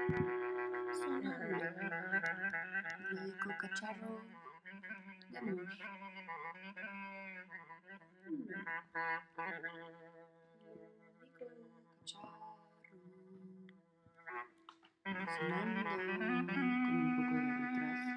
Sonando melódico cacharro de amor. Melódico cacharro. Sonando con un poco de retraso.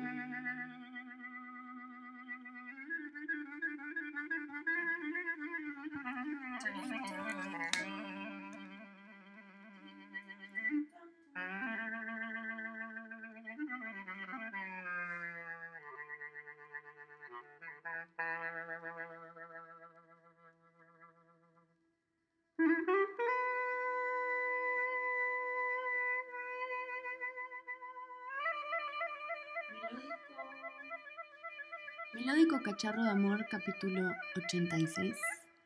Melódico cacharro de amor, capítulo 86.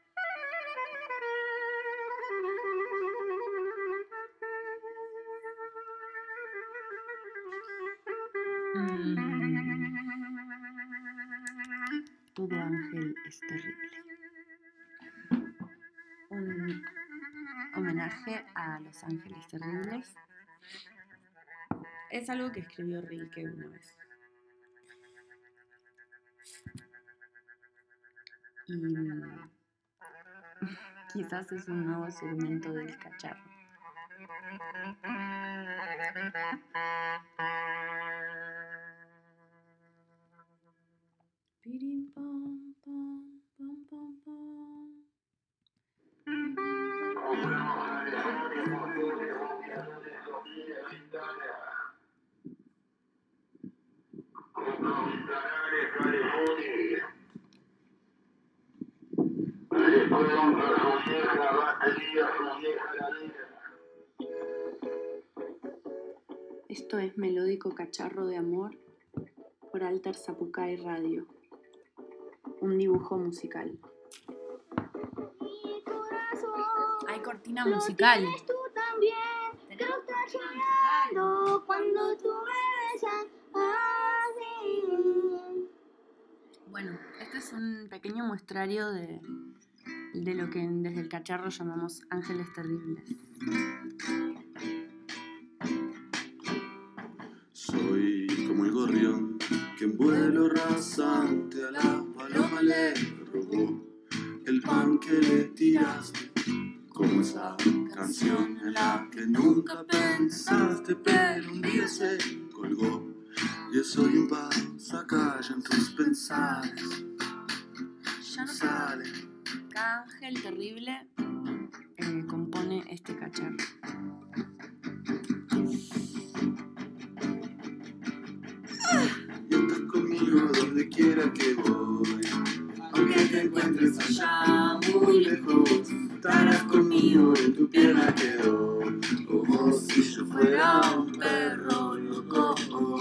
Todo ángel es terrible. Un homenaje a los ángeles terribles. Es algo que escribió Rilke una vez. Y quizás es un nuevo segmento del cacharro. Pirim pom pom pom pom pom. Esto es Melódico Cacharro de Amor por Alter Zapucay Radio, un dibujo musical. Hay cortina musical. Tú también, quiero estar soñando cuando tú me besas así. Bueno, este es un pequeño muestrario de lo que desde el cacharro llamamos ángeles terribles. Soy como el gorrión que en vuelo rasante a la paloma le robó el pan que le tiraste, como esa canción en la que nunca pensaste, pero un día se colgó. Yo soy un pasacalle en tus pensares. Ya no sale. Cada ángel terrible compone este cacharro. Y estás conmigo donde quiera que voy, aunque te encuentres allá muy lejos, estarás conmigo en tu pierna quedó, como si yo fuera un perro loco.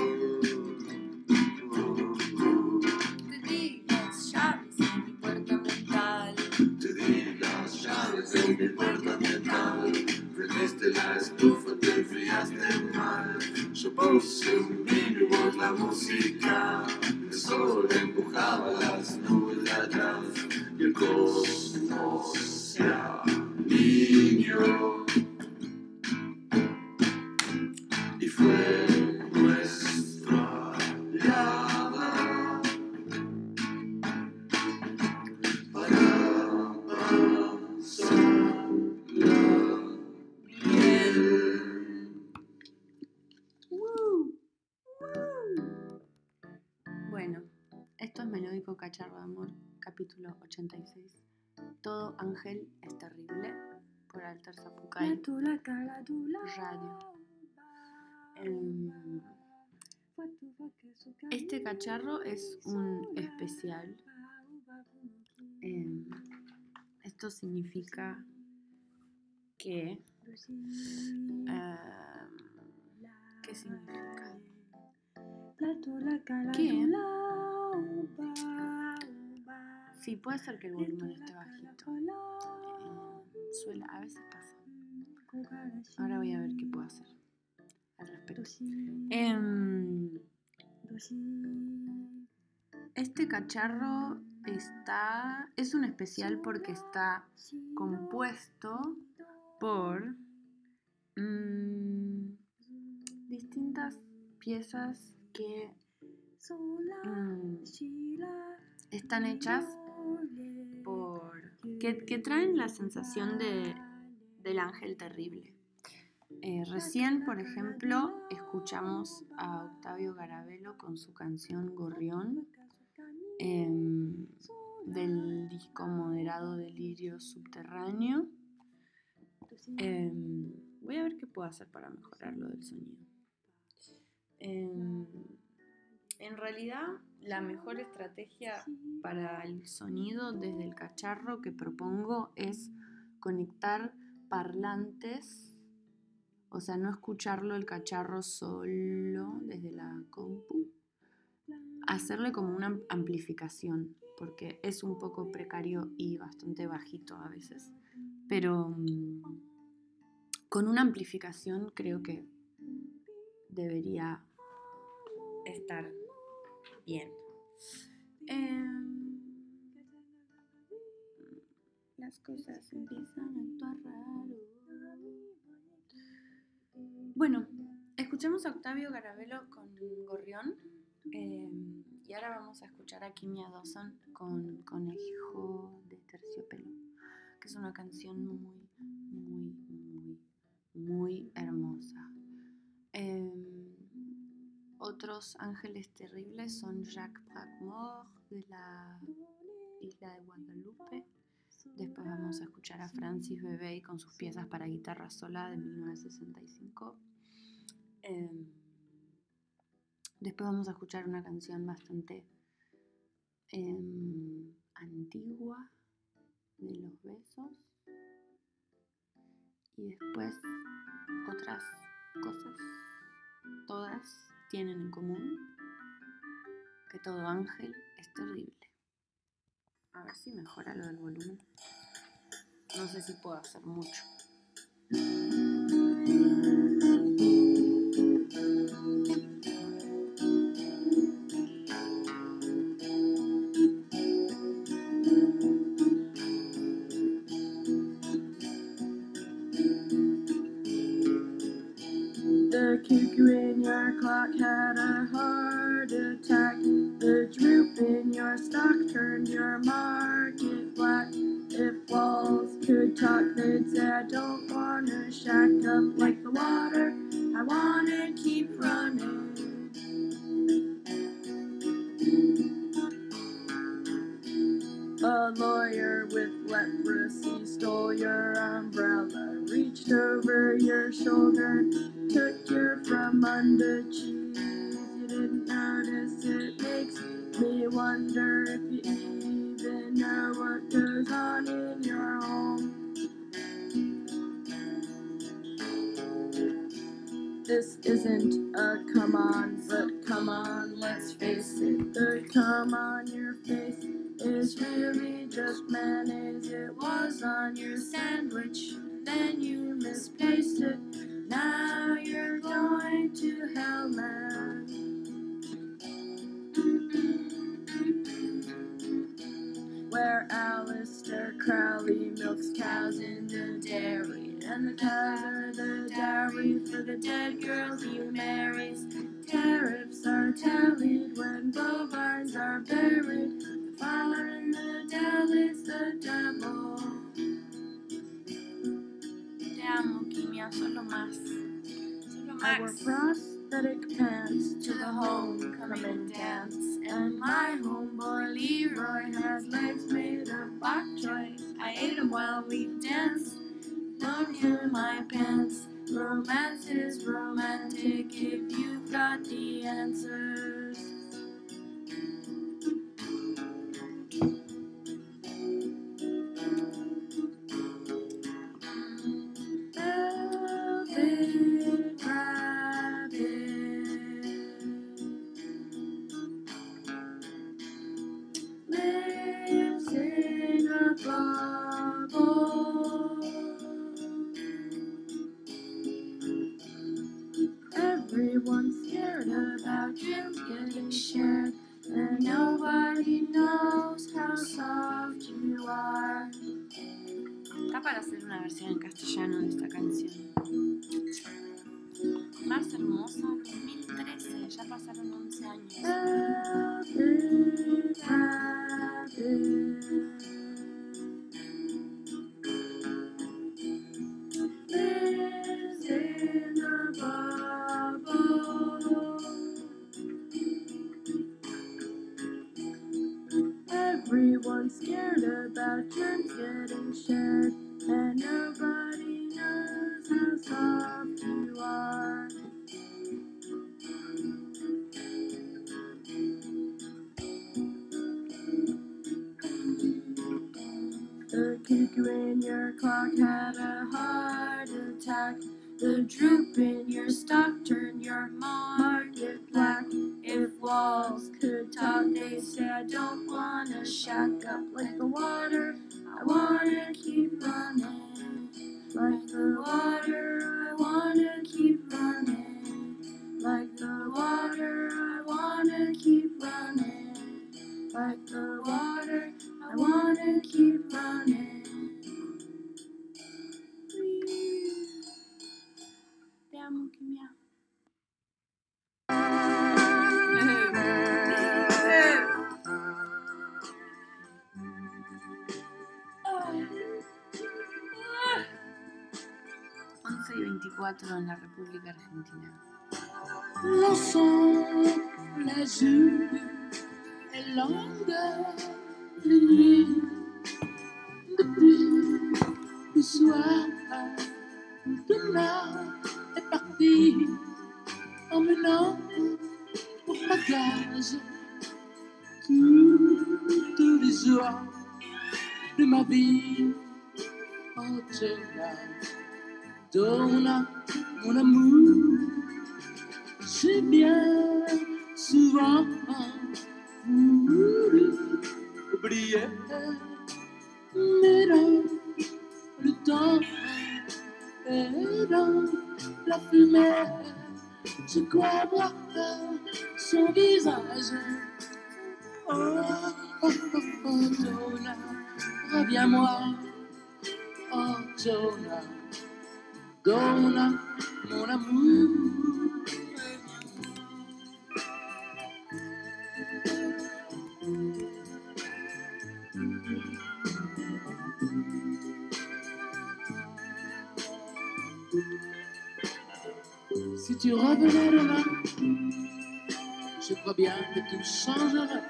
Te di las llaves de mi puerta mental. Te di las llaves de mi puerta mental. Prendiste la estufa, te enfriaste mal. Yo puse un vino y vos la música. El sol empujaba las nubes de atrás. Y el cosmos se alineó. Y fue nuestra aliada. Bueno, esto es Melódico Cacharro de Amor, capítulo 86. Todo ángel es terrible, por Alter Zapucay Radio. Este cacharro es un especial. Esto significa que... ¿qué significa? ¿Qué? Sí, puede ser que el volumen esté bajito. A veces pasa. Ahora voy a ver qué puedo hacer al respecto. Este cacharro es un especial porque está compuesto por piezas que están hechas que traen la sensación del ángel terrible. Recién, por ejemplo, escuchamos a Octavio Garabelo con su canción Gorrión, del disco Moderado Delirio Subterráneo. Voy a ver qué puedo hacer para mejorar lo del sonido. En realidad, la mejor estrategia para el sonido desde el cacharro que propongo es conectar parlantes, o sea, no escucharlo el cacharro solo desde la compu, hacerle como una amplificación, porque es un poco precario y bastante bajito a veces, pero con una amplificación creo que debería estar bien. Las cosas empiezan a actuar raro. Bueno, escuchamos a Octavio Garabelo con Gorrión, y ahora vamos a escuchar a Kimia Dawson con Conejo de Terciopelo, que es una canción muy hermosa. Otros ángeles terribles son Jacques Braque-Mort de la isla de Guadalupe. Después vamos a escuchar a Francis Bebey con sus piezas para guitarra sola de 1965. Después vamos a escuchar una canción bastante antigua de Los Besos. Y después otras cosas. Todas tienen en común que todo ángel es terrible. A ver si mejora lo del volumen. No sé si puedo hacer mucho. The cuckoo in your clock had a heart attack. The droop in your stock turned your market black. If walls could talk, they'd say, I don't wanna shack up like the water. I wanna keep running. A lawyer with leprosy stole your umbrella, reached over your shoulder, took your from under cheese. You didn't notice it. Makes me wonder if you even know what goes on in your home. This isn't a come on, but come on, let's face it. The come on your face is really just mayonnaise. It was on your sandwich, then you misplaced it. Now you're going to hell, man. Where Aleister Crowley milks cows in the dairy, and the cows are the dowry for the dead girls he marries. Tariffs are tallied when bovines are buried. The fire in the dell is the devil. Te amo, Kimia, solo más. I wore prosthetic pants to the homecoming dance, and my homeboy Leroy has legs made of bok choy. I ate him while we danced, loaned him my pants. Romance is romantic if you've got the answers. Velvet rabbit lives in a bubble. Everyone's scared about dreams getting shared, and nobody knows how soft you are. Está para hacer una versión en castellano de esta canción. más hermoso, 2013, ya pasaron 11 años. Lives in the bubble. Everyone's scared about germs getting shared, and nobody knows how soft you are. The cuckoo in your clock had a heart attack. The droop in your stock turned your market black. If walls could talk, they say I don't wanna shack up like the water. I wanna keep running like the water. I wanna keep running like the water. I wanna keep running like the water. I wanna keep running. Te amo, Kimia. Once y 24 en la República Argentina. L'encens, l'azur et longueur de nuit. Depuis le soir, demain est parti, emmenant au bagage tous les jours de ma vie. Oh, Donna, mon amour, j'ai bien souvent voulu oublier, mais dans le temps et dans la fumée, je crois voir son visage. Oh, oh, oh, oh, Donna, reviens-moi. Oh, Donna, Donna, mon amour. Si tu revenais demain, je crois bien que tout changerait.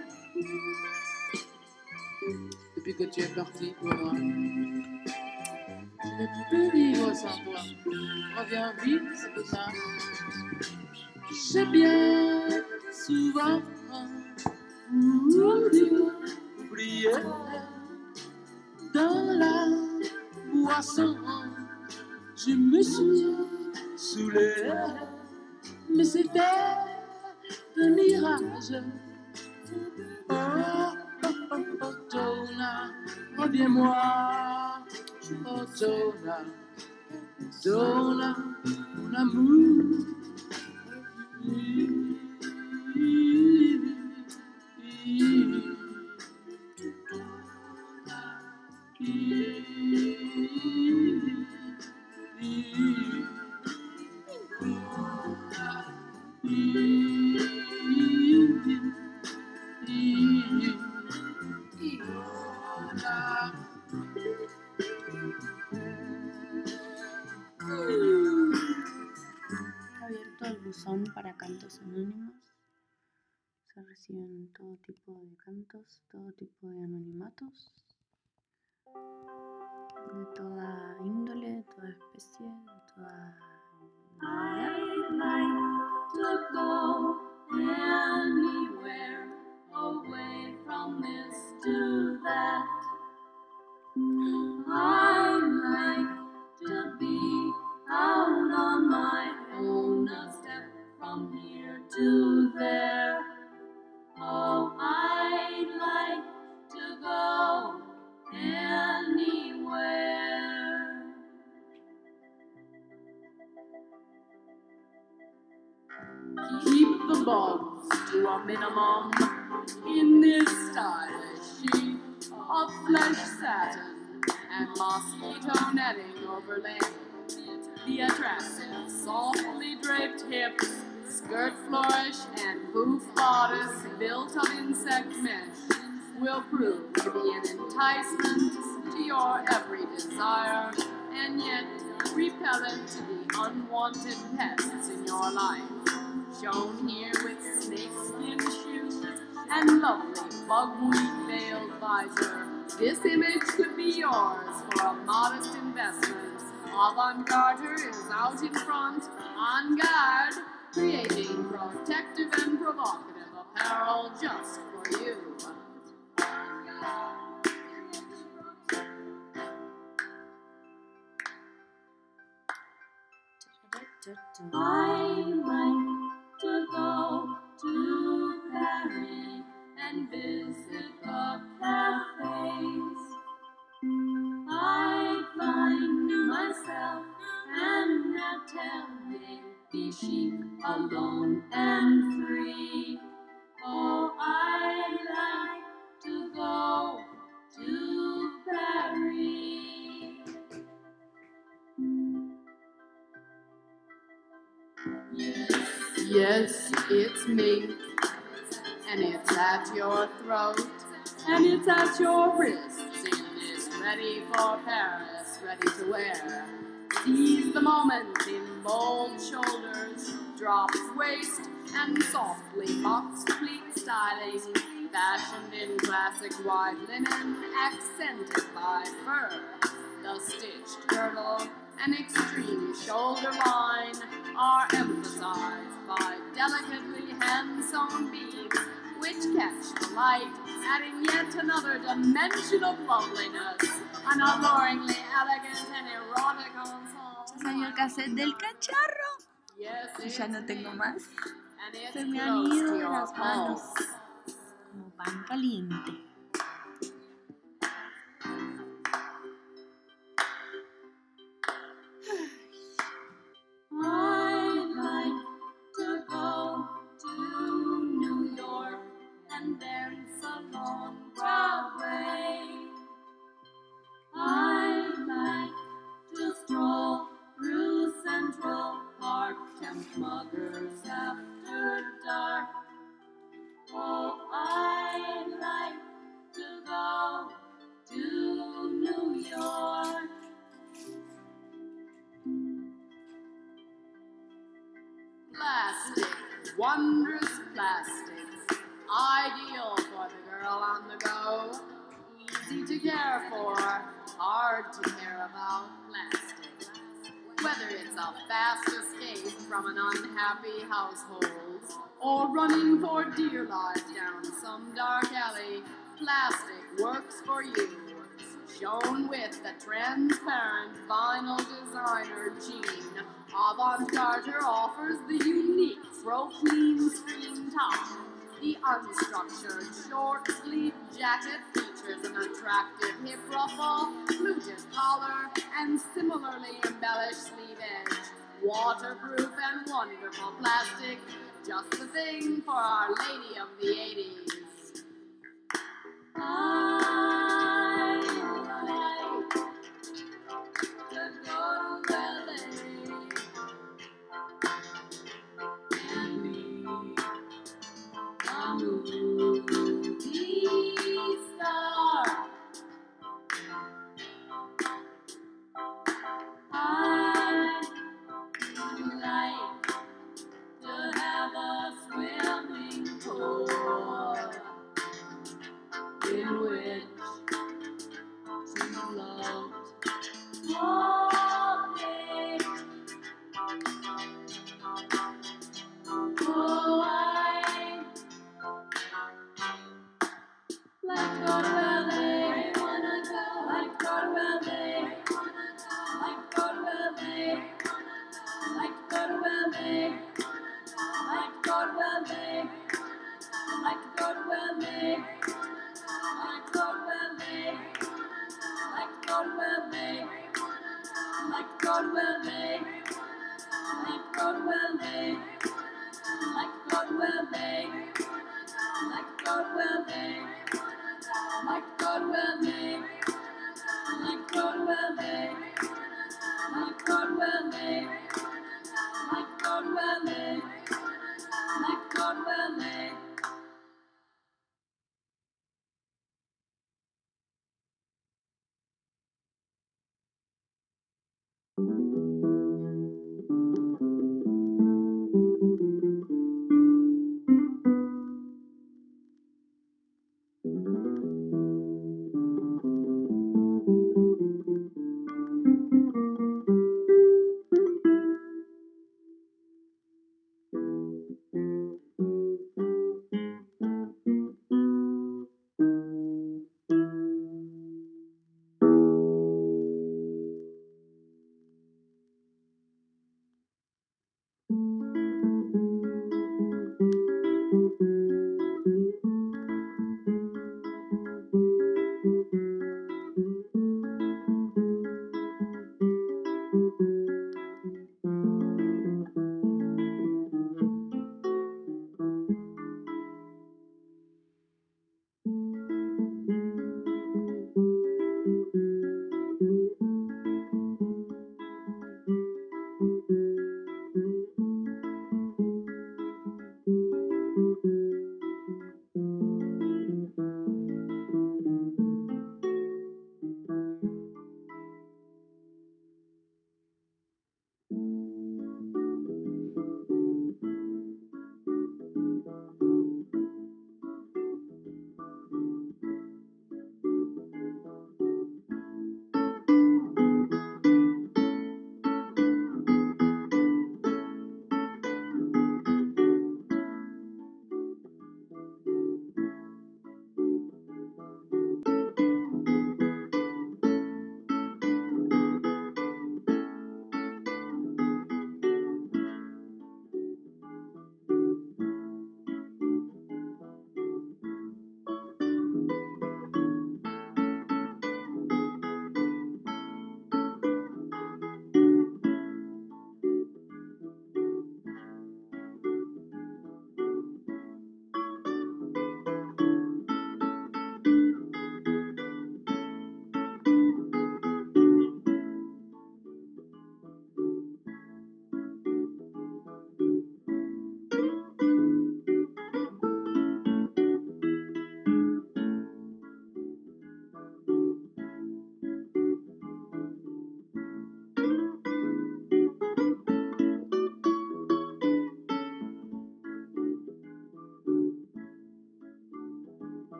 Depuis que tu es parti pour moi, je ne peux plus vivre sans toi. Reviens vite, c'est demain. J'ai bien souvent voulu oublier dans la boisson. Je me suis saoulé, mais c'était un mirage. Oh, oh, oh, oh, Donna, reviens-moi. Oh, Donna, Donna, mon amour. Abierto el buzón para cantos anónimos. Se reciben todo tipo de cantos, todo tipo de anonimatos, de toda índole, de toda especie, de toda... I'd like to go anywhere away from this to that. I'd like to be out on my own, a step from here to there. Oh, I'd like to go anywhere. Keep the bugs to a minimum in this stylish sheet of flesh satin and mosquito netting overlaying the The attractive, softly draped hips, skirt flourish, and booth bodice built of insect mesh will prove to be an enticement to your every desire, and yet repellent to the unwanted pests in your life. Shown here with snakeskin shoes and lovely bugweed veiled visor, this image could be yours for a modest investment. Avant-Garde is out in front, on guard, creating protective and provocative apparel just for you. I like to go to Paris and visit the cafes. I find myself an atelier, be chic, alone and free. Oh, I like to go to Paris. Yes, it's me, and it's at your throat, and it's at your wrists. In this ready for Paris, ready to wear. Seize the moment in bold shoulders, drops waist, and softly box pleat styling, fashioned in classic white linen, accented by fur. The stitched girdle and extreme shoulder line are emphasized by delicately hand-sewn beads, which catch the light, adding yet another dimension of loveliness, an alluringly elegant and erotic ensemble. Salió el cassette del cacharro. Yes, Y ya no tengo más. and it's Se me han close ido to de your las manos. pulse. Como pan caliente. I'd like to go to New York and dance along Broadway. I'd like to stroll through Central Park, tempt muggers after dark. Oh, I'd like to go to New York. Plastic, wondrous plastics, ideal for the girl on the go. Easy to care for, hard to care about plastic. Whether it's a fast escape from an unhappy household, or running for dear life down some dark alley, plastic works for you. Shown with the transparent vinyl designer jean, Avant-Garde offers the unique throw-clean screen top. The unstructured short-sleeve jacket features an attractive hip ruffle, fluted collar, and similarly embellished sleeve edge. Waterproof and wonderful plastic, just the thing for Our Lady of the 80s. I like to go to LA and be a movie star. I like to have a swimming pool in which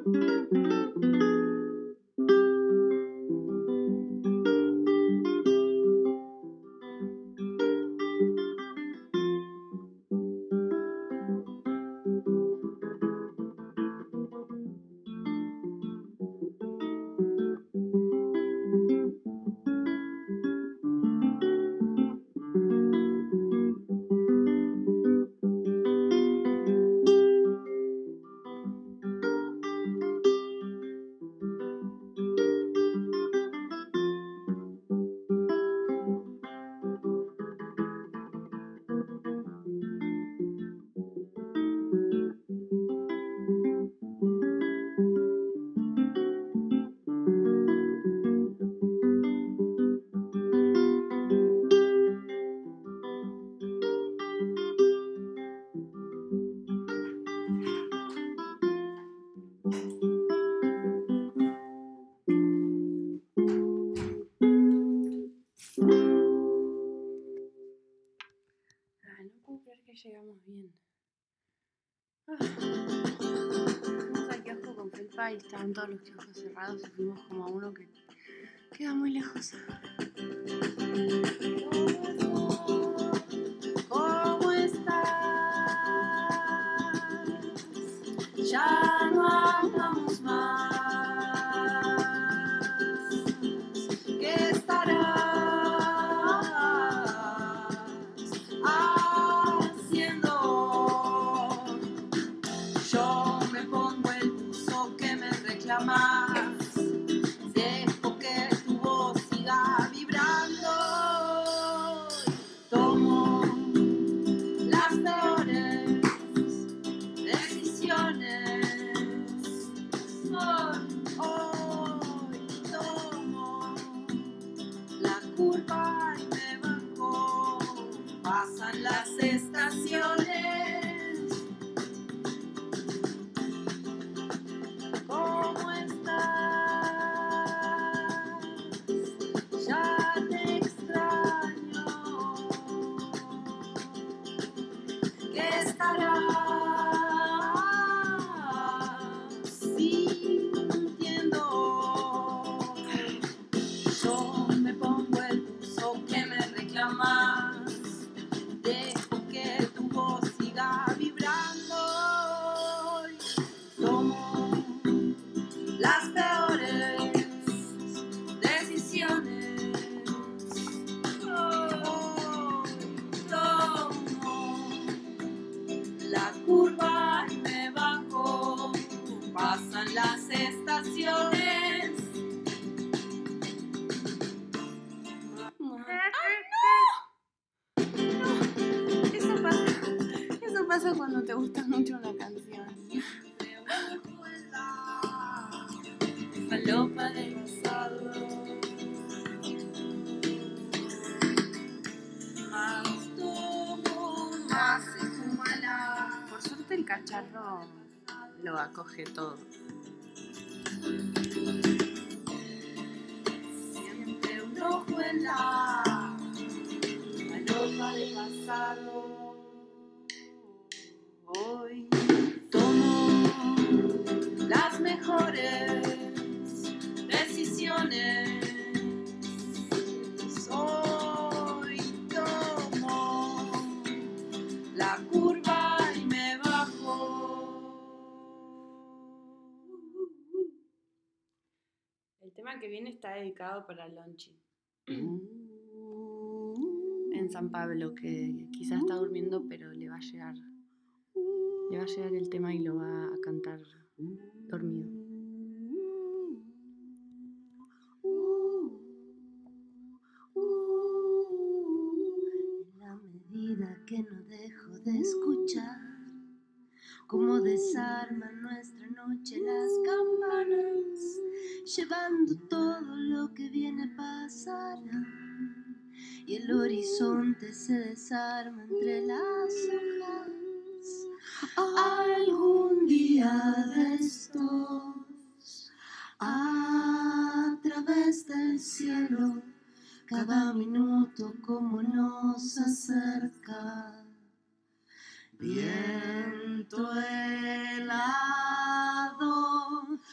Llegamos bien. Fuimos al kiosco con felpa y estaban todos los kioscos cerrados y fuimos como a uno que queda muy lejos. ¿Cómo estás? Ya no hablamos más. ¿Qué estarás haciendo? Yo me pongo el buzo que me reclamas. Dejo que tu voz siga vibrando. Tomo las peores decisiones. Hoy tomo la curva y me bajo. Pasan las estaciones. ¿Cómo estás? Ya te extraño. ¿Qué estarás sintiendo? Yo me pongo el buzo que me reclamas. Dejo que tu voz siga vibrando. Tomo las peores decisiones. Tomo la curva y me bajo. Pasan las estaciones. Eso pasa cuando te gusta mucho una canción. Falopa del pasado. Más tomo, más se fuma la. Por suerte el cacharro lo acoge todo. Siempre un ojo en la falopa del pasado. Hoy tomo las mejores decisiones. Hoy tomo la curva y me bajo. El tema que viene está dedicado para Lonchi. En San Pablo, que quizás está durmiendo, pero le va a llegar el tema y lo va a cantar dormido. En la medida que no dejo de escuchar cómo desarman nuestra noche las campanas, llevando todo lo que viene pasará, y el horizonte se desarma entre las hojas. Algún día de estos, a través del cielo, cada minuto como nos acerca. Viento helado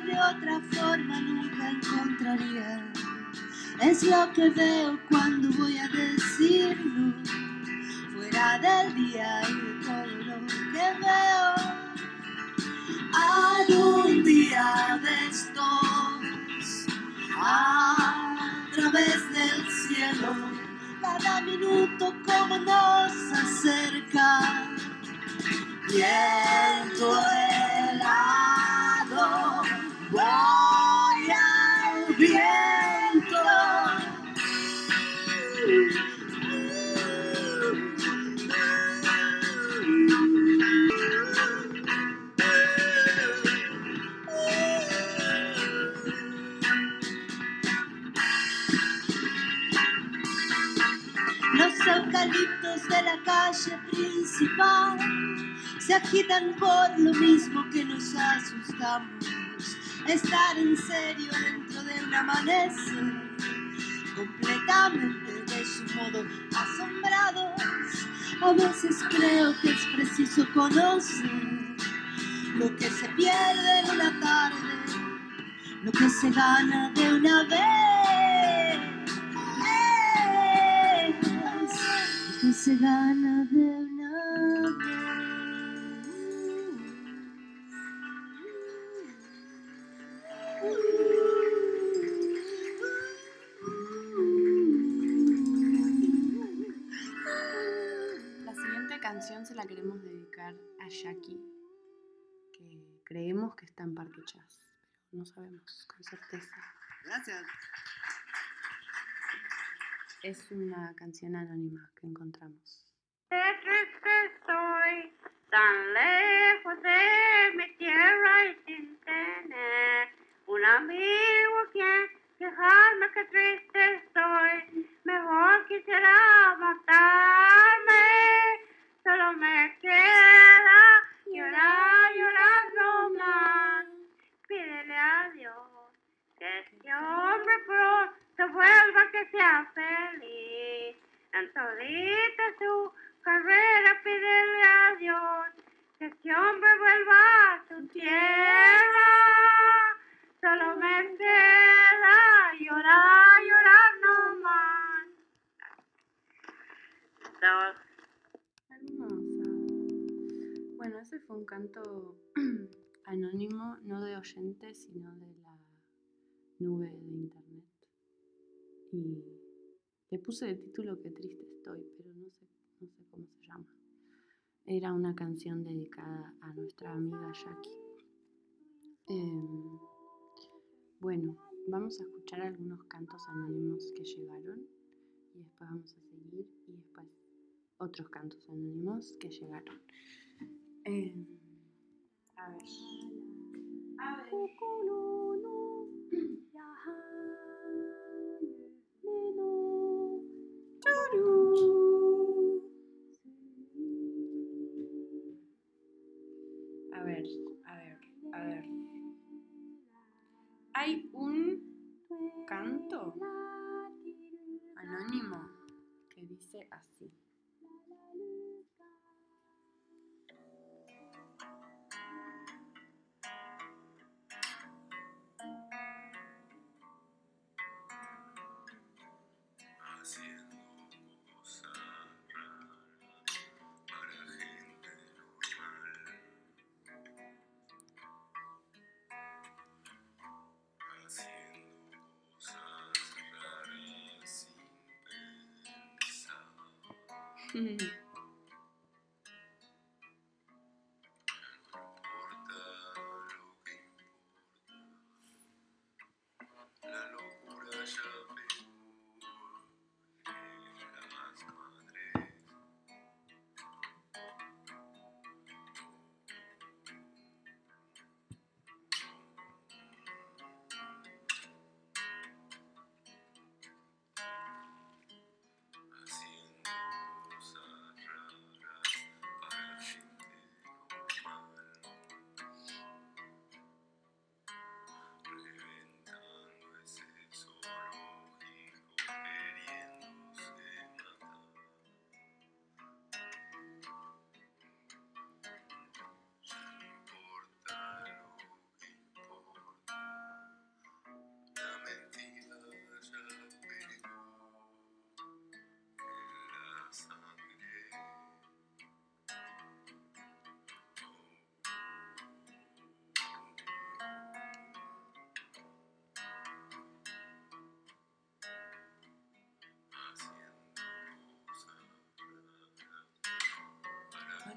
de otra forma nunca encontraría. Es lo que veo cuando voy a decirlo, fuera del día y de todo lo que veo. Algún día de estos, a través del cielo, cada minuto como nos acerca, viento helado, voy al viento. Los eucaliptos de la calle principal se agitan por lo mismo que nos asustamos. Estar en serio dentro de un amanecer, completamente de su modo asombrados. A veces creo que es preciso conocer lo que se pierde en una tarde, lo que se gana de una vez. Lo que se gana de una vez. La siguiente canción se la queremos dedicar a Jackie, que creemos que está en Parque Chas, pero no sabemos con certeza. Gracias. Es una canción anónima que encontramos. Qué triste estoy, tan lejos de mi tierra y sin tener un amigo a quien quejarme. Qué triste estoy, mejor quisiera matarme. Solo me queda llorar, llorar no más. Pídele a Dios que este hombre pronto vuelva, que sea feliz. En todita su carrera pídele a Dios que este hombre vuelva a su tierra. Solo me queda llorar, llorar no más. Hermosa. Bueno, ese fue un canto anónimo, no de oyentes, sino de la nube de internet. Y le puse de título Qué triste estoy, pero no sé cómo se llama. Era una canción dedicada a nuestra amiga Jackie. Bueno, vamos a escuchar algunos cantos anónimos que llegaron y después vamos a seguir y después otros cantos anónimos que llegaron. A ver. A ver. Hay un canto anónimo que dice así. Haciendo cosas raras para gente normal. Haciendo cosas raras sin pensar. No importa lo que importa, la locura ya pegó en las madres. Haciendo cosas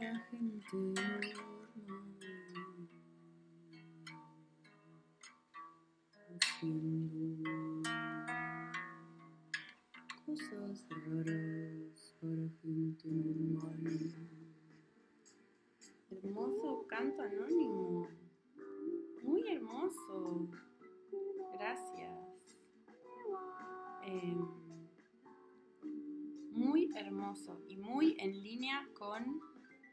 para gente normal, haciendo cosas raras para gente normal. Hermoso canto anónimo, muy hermoso, gracias. Muy hermoso y muy en línea con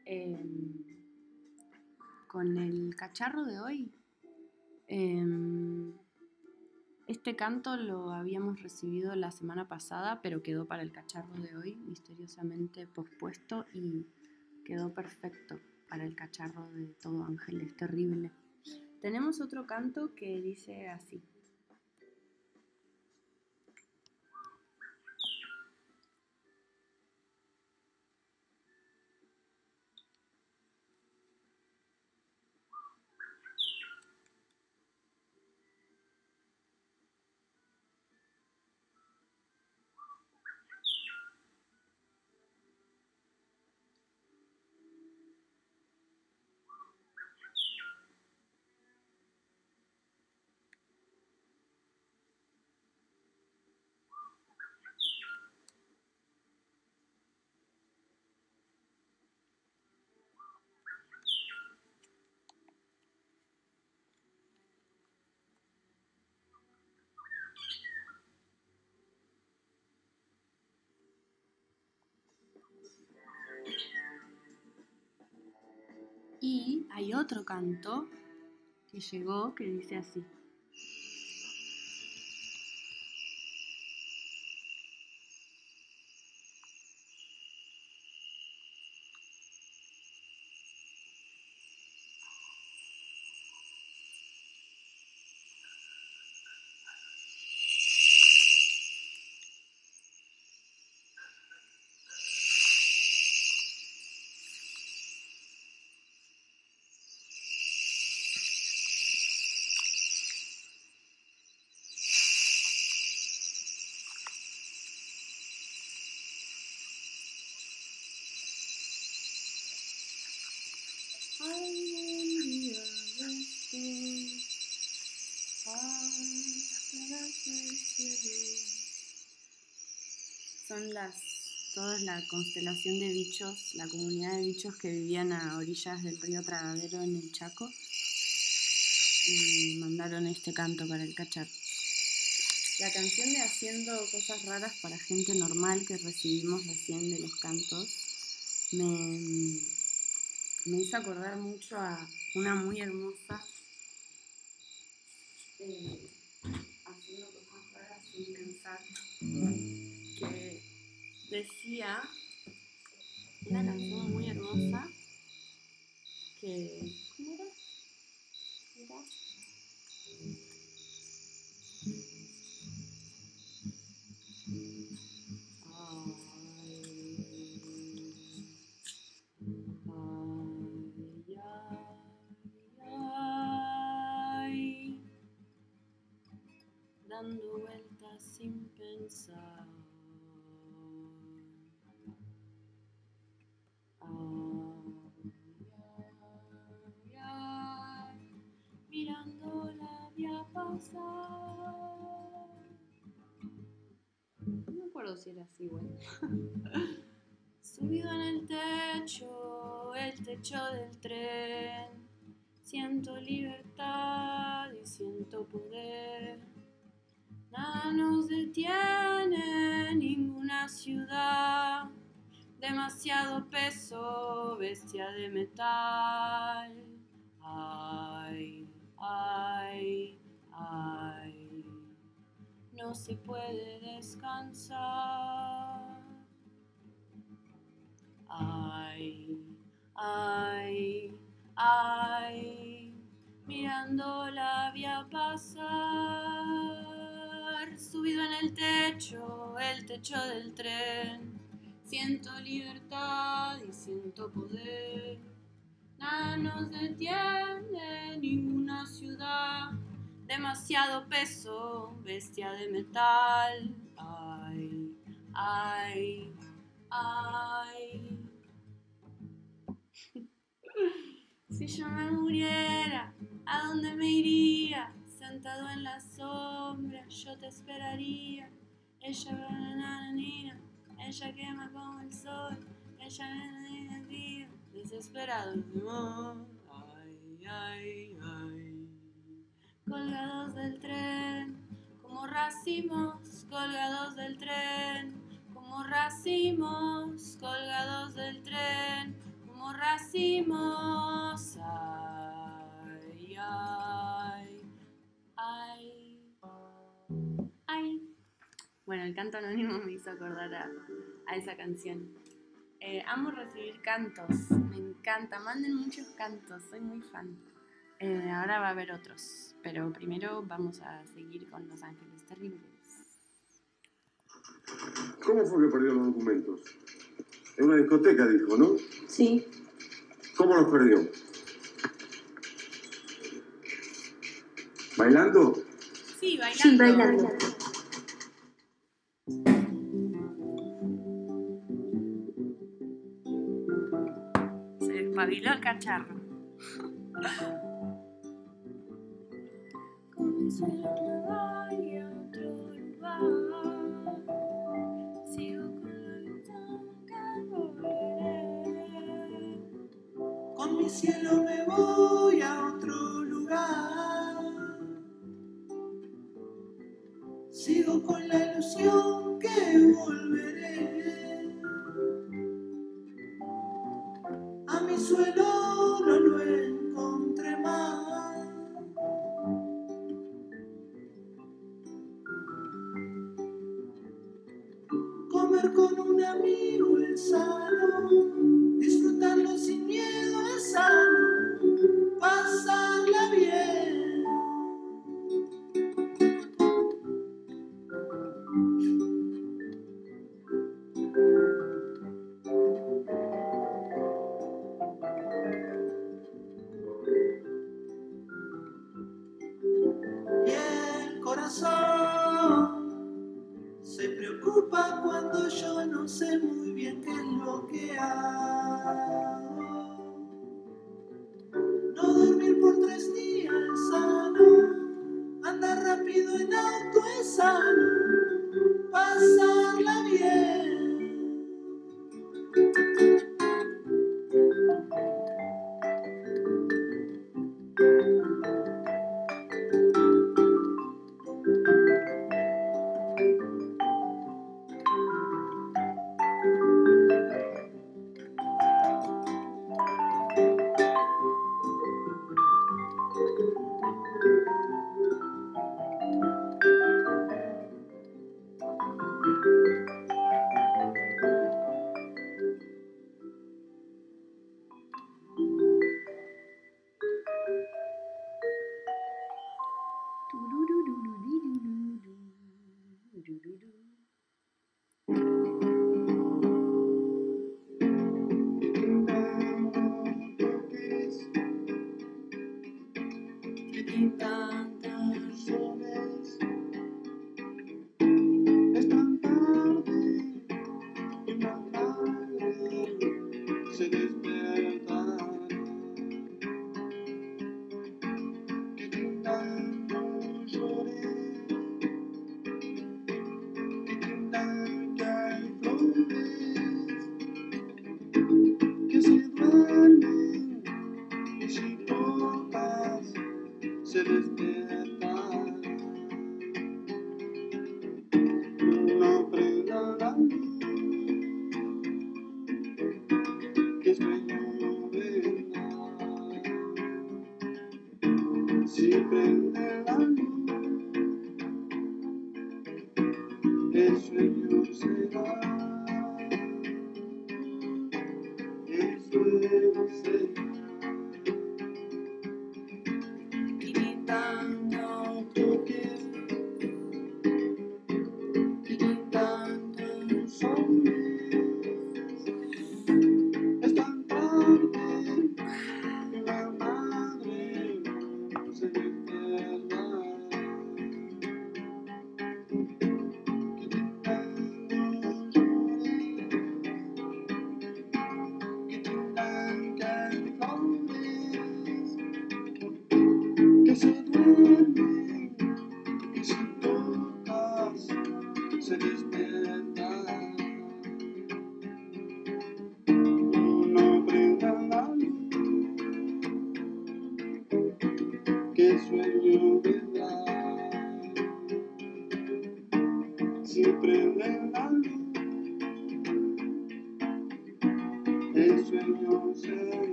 el cacharro de hoy. Este canto lo habíamos recibido la semana pasada, pero quedó para el cacharro de hoy, misteriosamente pospuesto, y quedó perfecto para el cacharro de Todo Ángel es Terrible. Tenemos otro canto que dice así. Y hay otro canto que llegó que dice así. Son toda la constelación de bichos, la comunidad de bichos que vivían a orillas del río Tragadero en el Chaco, y mandaron este canto para el cacharro. La canción de Haciendo Cosas Raras para Gente Normal que recibimos recién de los cantos me hizo acordar mucho a una muy hermosa Haciendo Cosas Raras sin pensar, que decía una canción muy hermosa que... ¿Cómo era? Ay, dando vueltas sin pensar. Mirando la vía pasar. No me acuerdo si era así, bueno. Subido en el techo del tren, siento libertad y siento poder. Nada nos detiene, ninguna ciudad. Demasiado peso, bestia de metal. Ay, ay, ay. No se puede descansar. Ay, ay, ay. Mirando la vía pasar. Subido en el techo del tren. Siento libertad y siento poder. Nada nos detiene, ninguna ciudad. Demasiado peso, bestia de metal. Ay, ay, ay. que yo me muriera, ¿a dónde me iría? Sentado en la sombra, yo te esperaría. Ella bananina, ella quema como el sol, ella viene desesperado de amor. Ay, ay, ay. Colgados del tren, como racimos, colgados del tren, como racimos, colgados del tren, como racimos. Ay, ay, ay, ay. Bueno, el canto anónimo me hizo acordar a esa canción. Amo recibir cantos, me encanta, manden muchos cantos, soy muy fan. Ahora va a haber otros, pero primero vamos a seguir con Los Ángeles Terribles. ¿Cómo fue que perdió los documentos? En una discoteca, dijo, ¿no? Sí. ¿Cómo los perdió? ¿Bailando? Sí, bailando. Sí, bailando. Se despabiló el cacharro. Con mi sueño me voy a otro lugar. Sigo con la ilusión que volveré. Con mi cielo me voy a otro lugar. Sigo con la ilusión que volveré. A mi suelo no lo encontré más. Comer con un amigo es sano, disfrutarlo sin miedo es sano, pasarla bien. Y el corazón se preocupa cuando yo no sé muy bien qué es lo que hago. No dormir por 3 días es sano, andar rápido en auto es sano, pasarla bien.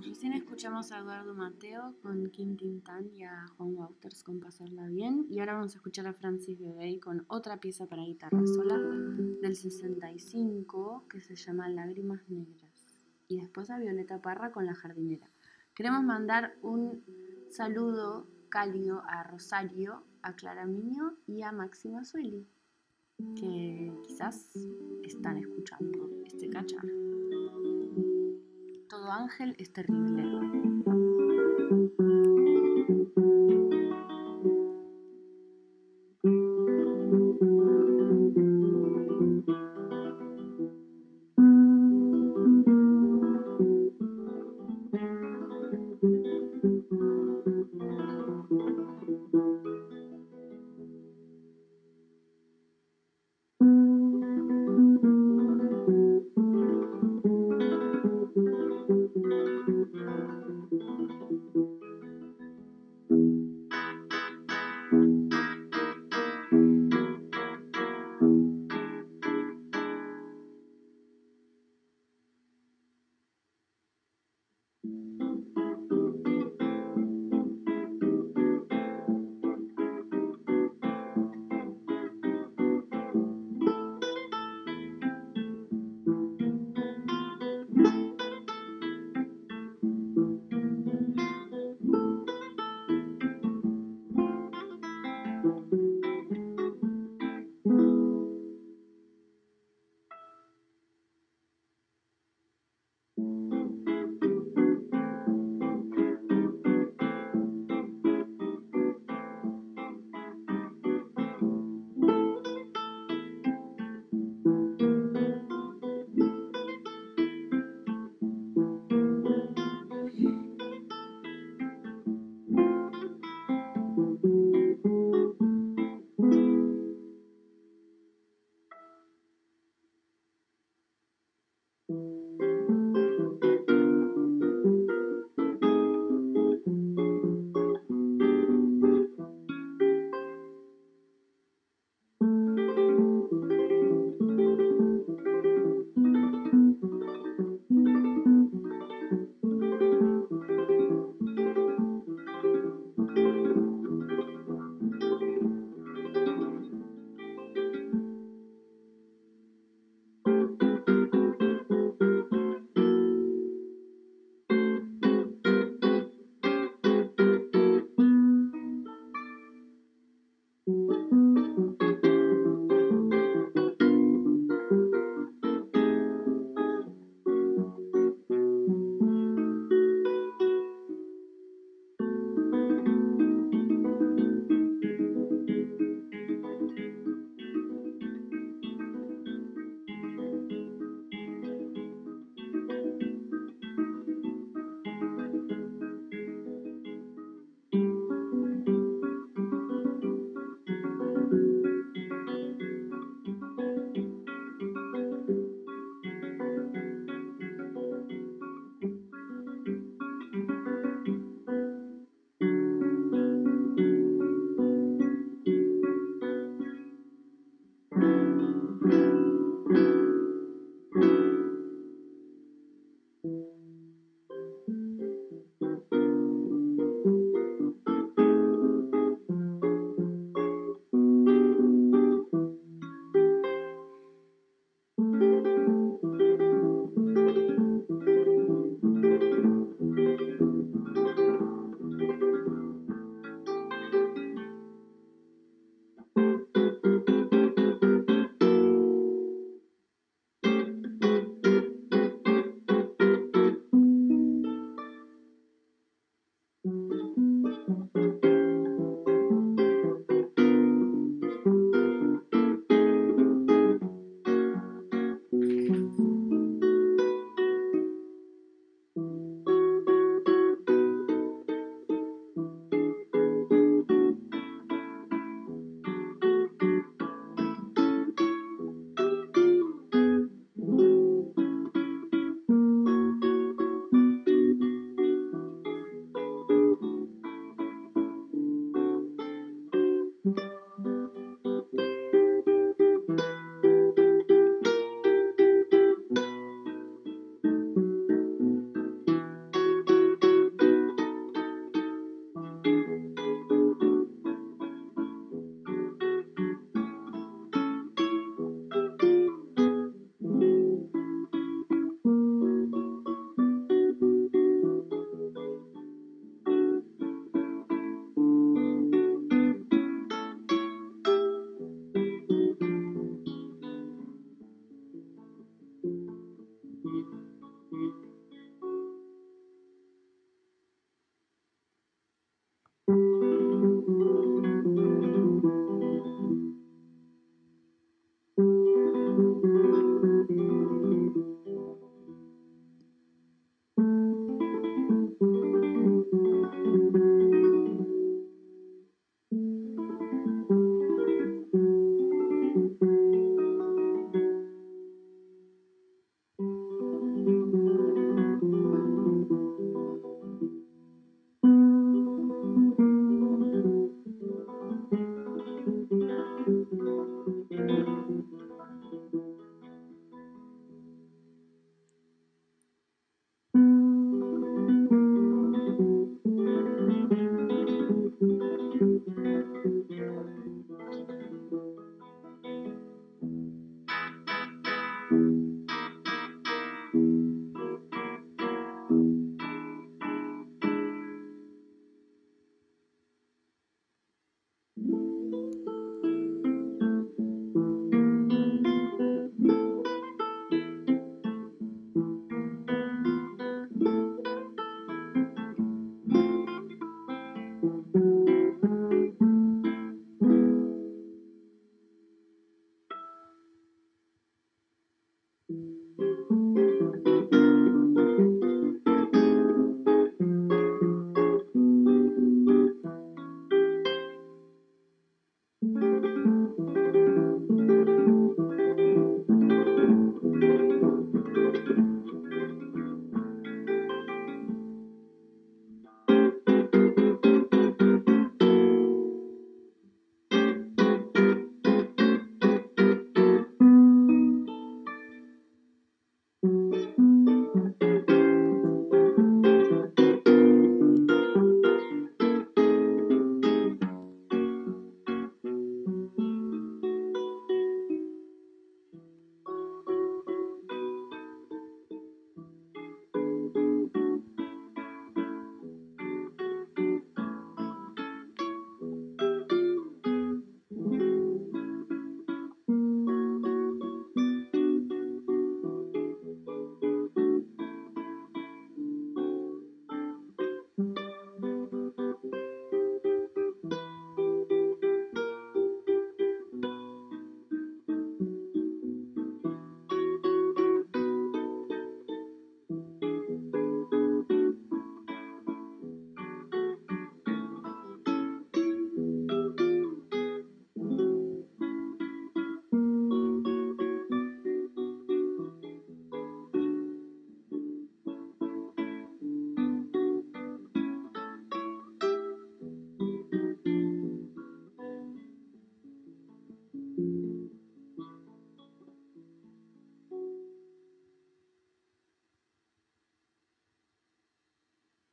Recién escuchamos a Eduardo Mateo con Kim Tintán y a Juan Wouters con Pasarla Bien. Y ahora vamos a escuchar a Francis Bebey con otra pieza para guitarra sola del 65 que se llama Lágrimas Negras. Y después a Violeta Parra con La Jardinera. Queremos mandar un saludo cálido a Rosario, a Clara Miño y a Máxima Sueli, que quizás están escuchando este cacharro. Todo ángel es terrible.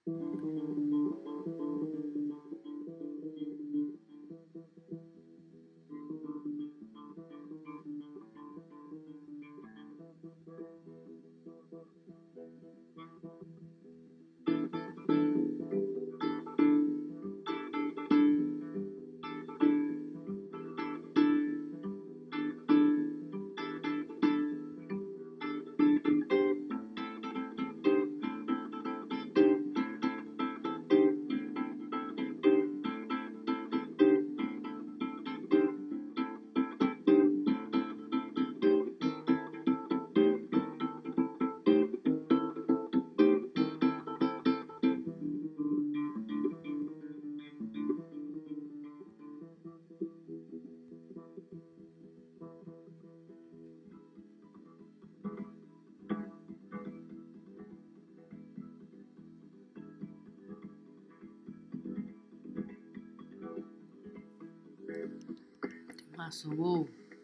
Temazo, wow.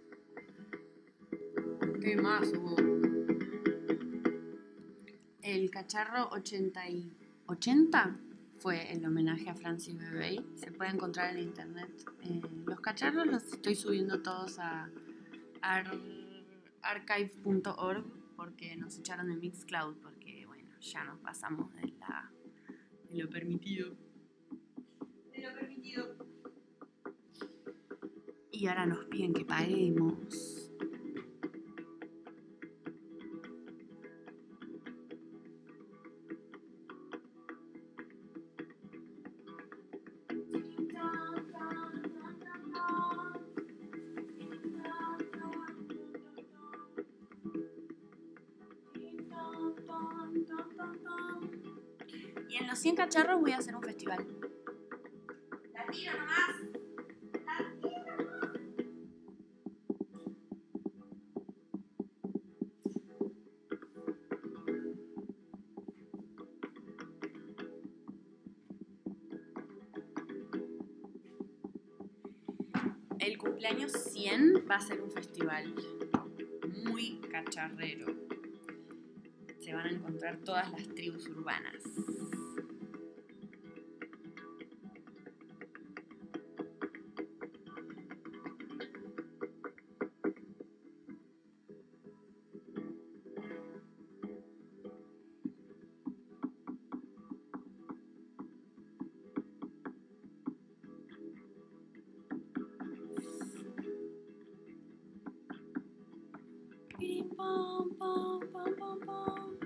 Temazo, wow. El cacharro 80 fue el homenaje a Francis Bebey. Se puede encontrar en internet. Los cacharros los estoy subiendo todos a archive.org porque nos echaron de Mixcloud porque, bueno, ya nos pasamos de lo permitido. Y ahora nos piden que paguemos. Y en los 100 cacharros voy a hacer un festival. ¡Latino nomás! El cumpleaños 100 va a ser un festival muy cacharrero. Se van a encontrar todas las tribus urbanas. Pam, pam, pam, pam, pam.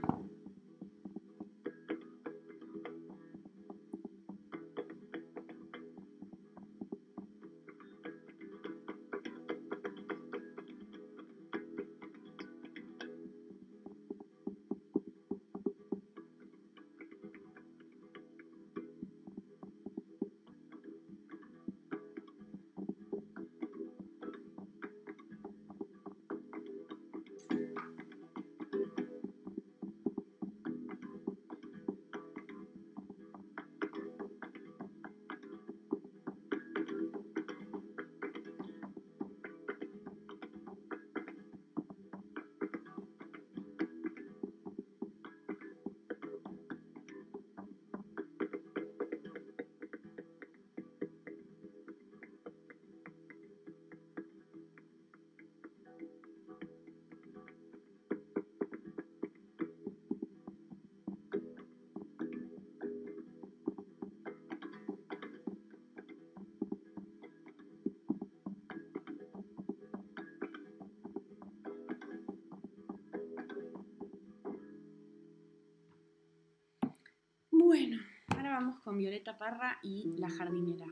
Bueno, ahora vamos con Violeta Parra y La Jardinera.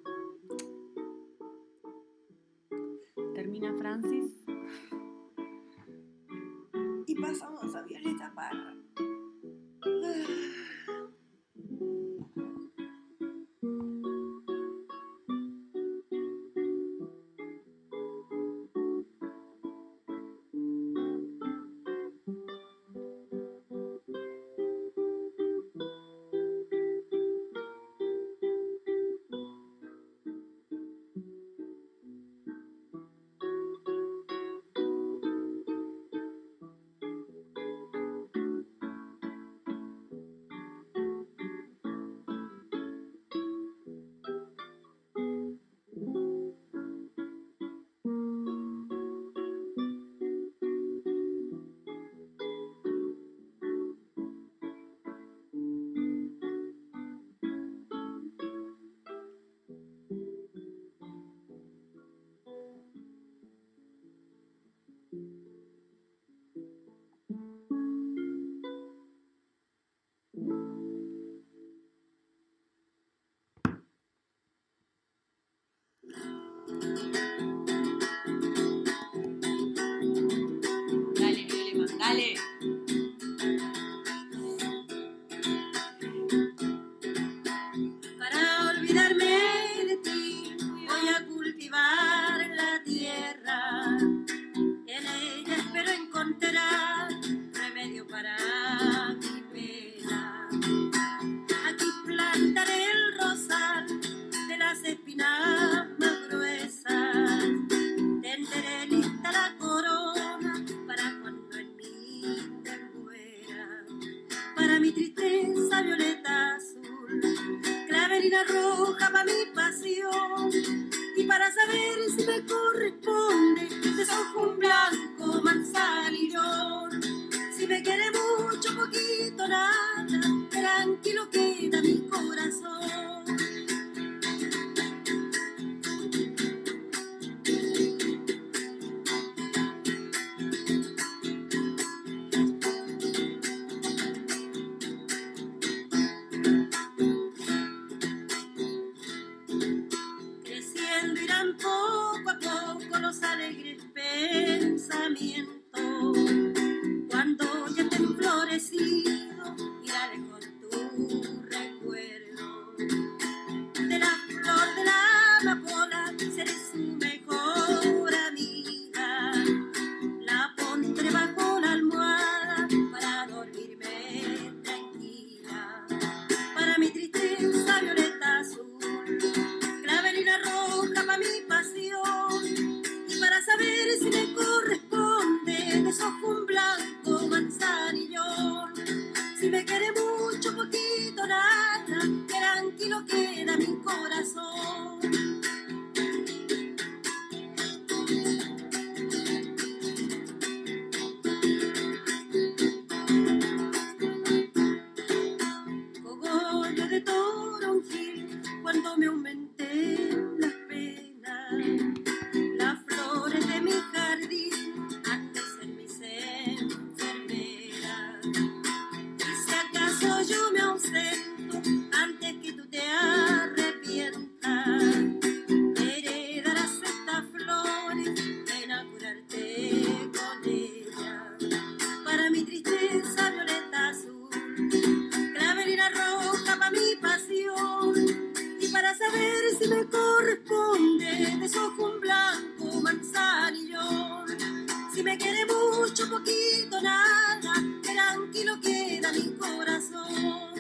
Termina Francis y pasamos a Violeta Parra. mi tristeza violeta azul, clavelina roja para mi pasión, y para saber si me corresponde desojo un blanco manzanillón. Si me quiere mucho, poquito, nada, tranquilo queda mi corazón. Creciendo irán poco a poco los alegres pensamientos. Cuando ya te enflorecido, irá lejos tu recuerdo. De la flor de la amapola seré su mejor amiga. La pondré bajo la almohada para dormirme tranquila. Para mi tristeza violeta azul, clavelina roja para mi pasión, y para saber si me corresponde desojo un blanco manzanillón. Si me quiere mucho, poquito, nada, tranquilo queda mi corazón. Cogollo de toronjil, cuando me aumenté las penas, las flores de mi jardín han de ser mis enfermeras. Y si acaso yo me ausento antes que tú te arrepientas, heredarás estas flores, ven a curarte con ellas. Para mi tristeza violeta azul, clavelina roja para mi pasión, y para saber si me corresponde desojo un blanco manzanillón. Si me quiere mucho, poquito, nada, tranquilo queda mi corazón.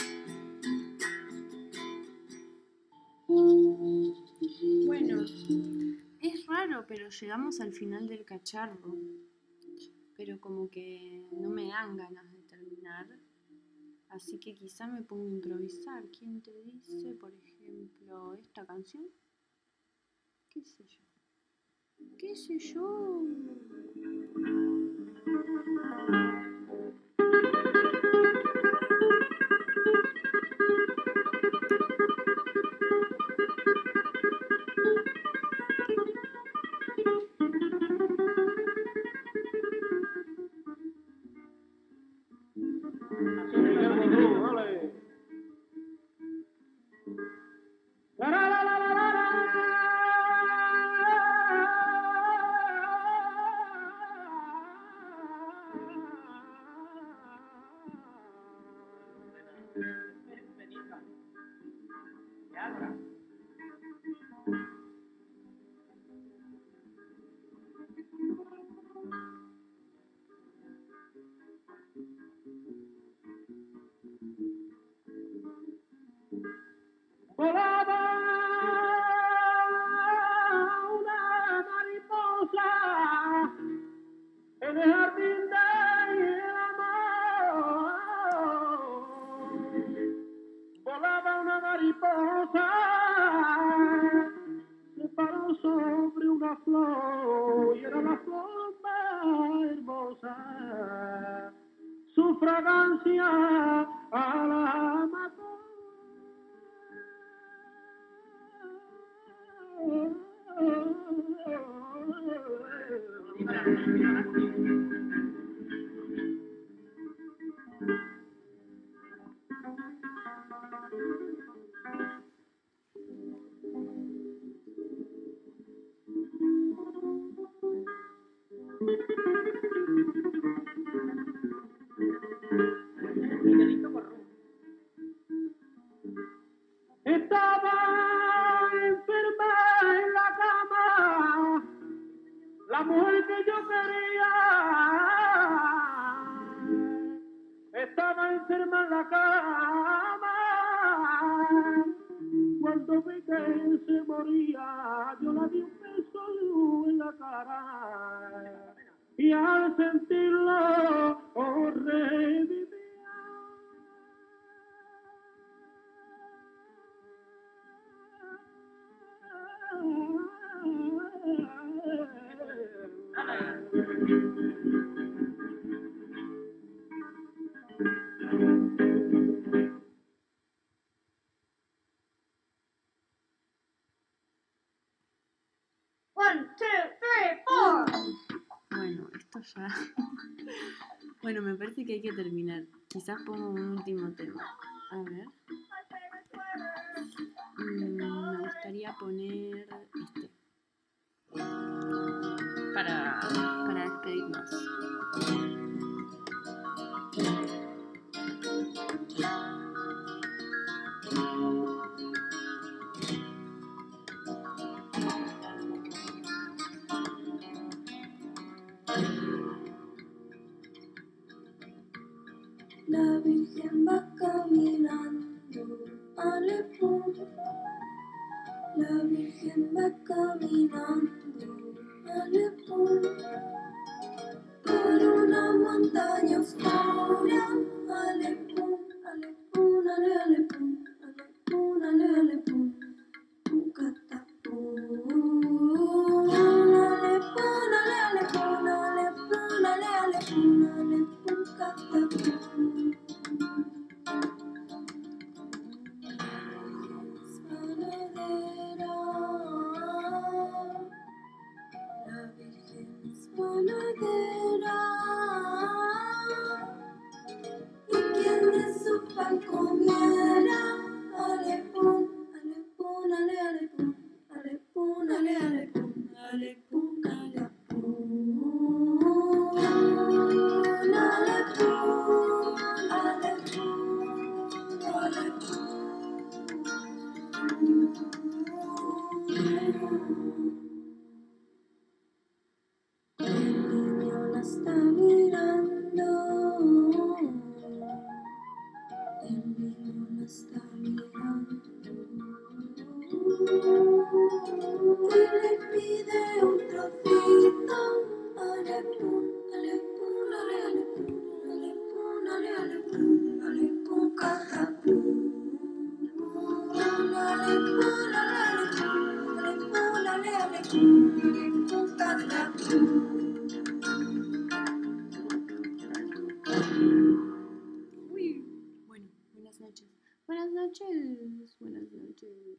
Bueno, es raro, pero llegamos al final del cacharro. Pero como que no me dan ganas de terminar. Así que quizá me pongo a improvisar. ¿Quién te dice, por ejemplo, esta canción? ¿Qué sé yo? ¿Qué sé yo? Volaba una mariposa en el jardín del amor. Volaba una mariposa, se paró sobre una flor y era la flor más hermosa. Su fragancia a la mató. Estaba enferma en la cama, la mujer que yo quería. Estaba enferma en la cama, cuando vi que él se moría, yo le di un beso en la cara, y al sentirlo revivía. One, two, three, four. Bueno, esto ya... Bueno, me parece que hay que terminar. Quizás pongo un último tema. A ver. Me gustaría poner este. Para despedirnos. La Virgen va caminando, Aleppo. La Virgen va caminando, Aleppo. Por una montaña oscura, Aleppo, Aleppo, ale, Aleppo, Aleppo, ale, Aleppo. Un catapum, Aleppo, ale, Aleppo, Aleppo, ale, Aleppo, Aleppo, un catapum. La Virgen es panadera, y quien de su pan comiera, Alepón, Alepón, ale, Alepón, Alepón, ale, Alepón, Alepón, Alepón, El niño la está mirando, el niño la está mirando, y le pide un trocito, Alepón, Alepón, ale, Alepón, Alepón, ale, Alepón, Alepón, catapum. Alepón, ale, Alepón, ale, Alepón, Alepón, catapum. Uy, bueno, buenas noches. Buenas noches. Buenas noches.